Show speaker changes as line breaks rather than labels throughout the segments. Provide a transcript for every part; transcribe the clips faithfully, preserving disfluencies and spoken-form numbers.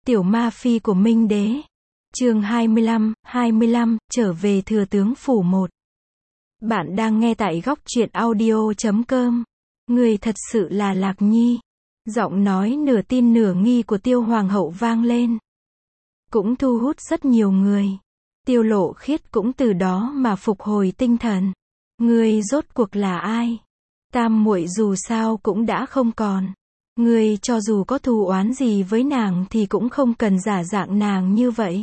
Tiểu ma phi của Minh Đế. Chương hai mươi lăm, hai mươi lăm, trở về thừa tướng phủ một. Bạn đang nghe tại góc truyện audio chấm com. Người thật sự là Lạc Nhi. Giọng nói nửa tin nửa nghi của Tiêu Hoàng hậu vang lên. Cũng thu hút rất nhiều người. Tiêu Lộ Khiết cũng từ đó mà phục hồi tinh thần. Người rốt cuộc là ai? Tam muội dù sao cũng đã không còn. Người cho dù có thù oán gì với nàng thì cũng không cần giả dạng nàng như vậy.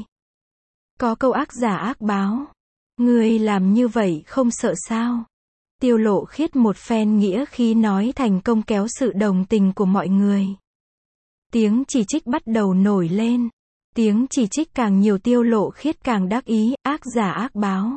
Có câu ác giả ác báo. Người làm như vậy không sợ sao? Tiêu Lộ Khiết một phen nghĩa khí nói thành công kéo sự đồng tình của mọi người. Tiếng chỉ trích bắt đầu nổi lên. Tiếng chỉ trích càng nhiều Tiêu Lộ Khiết càng đắc ý, ác giả ác báo.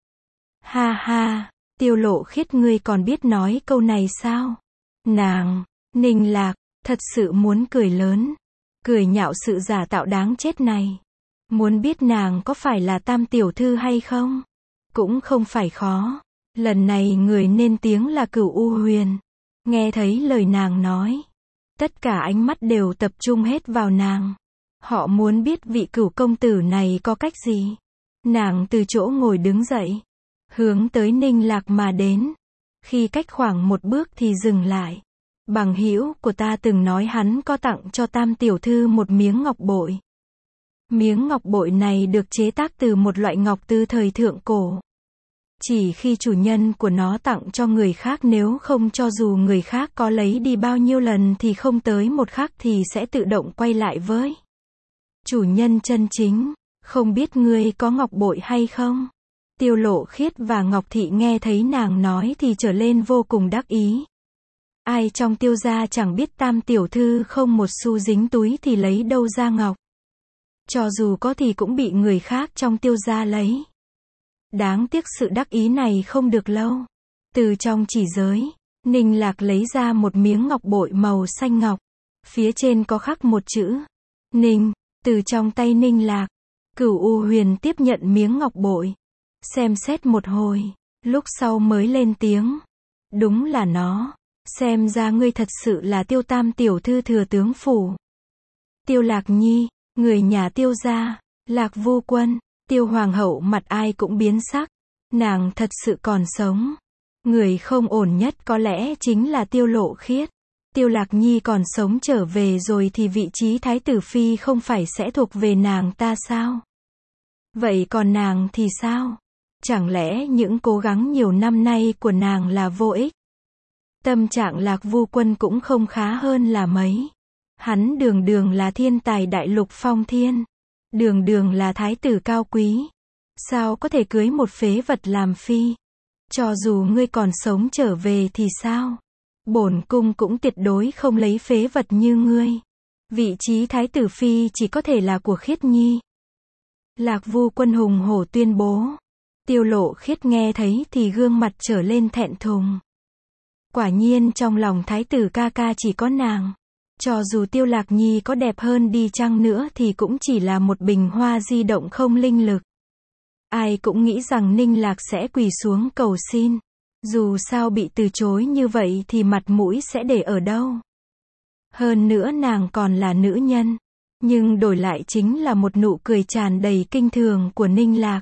Ha ha, Tiêu Lộ Khiết ngươi còn biết nói câu này sao? Nàng, Ninh Lạc, thật sự muốn cười lớn. Cười nhạo sự giả tạo đáng chết này. Muốn biết nàng có phải là Tam tiểu thư hay không? Cũng không phải khó. Lần này người nên tiếng là Cửu U Huyền. Nghe thấy lời nàng nói. Tất cả ánh mắt đều tập trung hết vào nàng. Họ muốn biết vị cửu công tử này có cách gì. Nàng từ chỗ ngồi đứng dậy. Hướng tới Ninh Lạc mà đến. Khi cách khoảng một bước thì dừng lại. Bằng hữu của ta từng nói hắn có tặng cho Tam tiểu thư một miếng ngọc bội. Miếng ngọc bội này được chế tác từ một loại ngọc từ thời thượng cổ. Chỉ khi chủ nhân của nó tặng cho người khác, nếu không cho dù người khác có lấy đi bao nhiêu lần thì không tới một khắc thì sẽ tự động quay lại với chủ nhân chân chính. Không biết ngươi có ngọc bội hay không? Tiêu Lộ Khiết và Ngọc Thị nghe thấy nàng nói thì trở lên vô cùng đắc ý. Ai trong Tiêu gia chẳng biết Tam tiểu thư không một xu dính túi thì lấy đâu ra ngọc. Cho dù có thì cũng bị người khác trong Tiêu gia lấy. Đáng tiếc sự đắc ý này không được lâu. Từ trong chỉ giới, Ninh Lạc lấy ra một miếng ngọc bội màu xanh ngọc. Phía trên có khắc một chữ Ninh. Từ trong tay Ninh Lạc, Cửu U Huyền tiếp nhận miếng ngọc bội. Xem xét một hồi, lúc sau mới lên tiếng. Đúng là nó. Xem ra ngươi thật sự là Tiêu Tam tiểu thư thừa tướng phủ. Tiêu Lạc Nhi, người nhà Tiêu gia. Lạc Vu Quân, Tiêu Hoàng hậu mặt ai cũng biến sắc. Nàng thật sự còn sống. Người không ổn nhất có lẽ chính là Tiêu Lộ Khiết. Tiêu Lạc Nhi còn sống trở về rồi thì vị trí thái tử phi không phải sẽ thuộc về nàng ta sao? Vậy còn nàng thì sao? Chẳng lẽ những cố gắng nhiều năm nay của nàng là vô ích? Tâm trạng Lạc Vu Quân cũng không khá hơn là mấy. Hắn đường đường là thiên tài đại lục phong thiên. Đường đường là thái tử cao quý. Sao có thể cưới một phế vật làm phi? Cho dù ngươi còn sống trở về thì sao? Bổn cung cũng tuyệt đối không lấy phế vật như ngươi. Vị trí thái tử phi chỉ có thể là của Khiết Nhi. Lạc Vu Quân hùng hổ tuyên bố. Tiêu Lộ Khiết nghe thấy thì gương mặt trở lên thẹn thùng. Quả nhiên trong lòng thái tử ca ca chỉ có nàng. Cho dù Tiêu Lạc Nhi có đẹp hơn đi chăng nữa thì cũng chỉ là một bình hoa di động không linh lực. Ai cũng nghĩ rằng Ninh Lạc sẽ quỳ xuống cầu xin. Dù sao bị từ chối như vậy thì mặt mũi sẽ để ở đâu. Hơn nữa nàng còn là nữ nhân. Nhưng đổi lại chính là một nụ cười tràn đầy kinh thường của Ninh Lạc.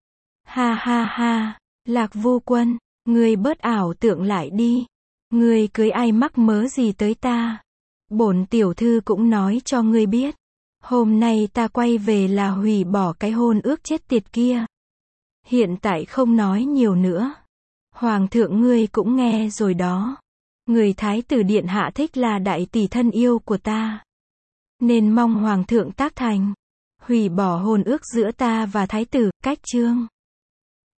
Ha ha ha, Lạc Vu Quân, ngươi bớt ảo tưởng lại đi. Ngươi cưới ai mắc mớ gì tới ta? Bổn tiểu thư cũng nói cho ngươi biết. Hôm nay ta quay về là hủy bỏ cái hôn ước chết tiệt kia. Hiện tại không nói nhiều nữa. Hoàng thượng ngươi cũng nghe rồi đó. Người thái tử điện hạ thích là đại tỷ thân yêu của ta. Nên mong hoàng thượng tác thành. Hủy bỏ hôn ước giữa ta và thái tử, cách chương.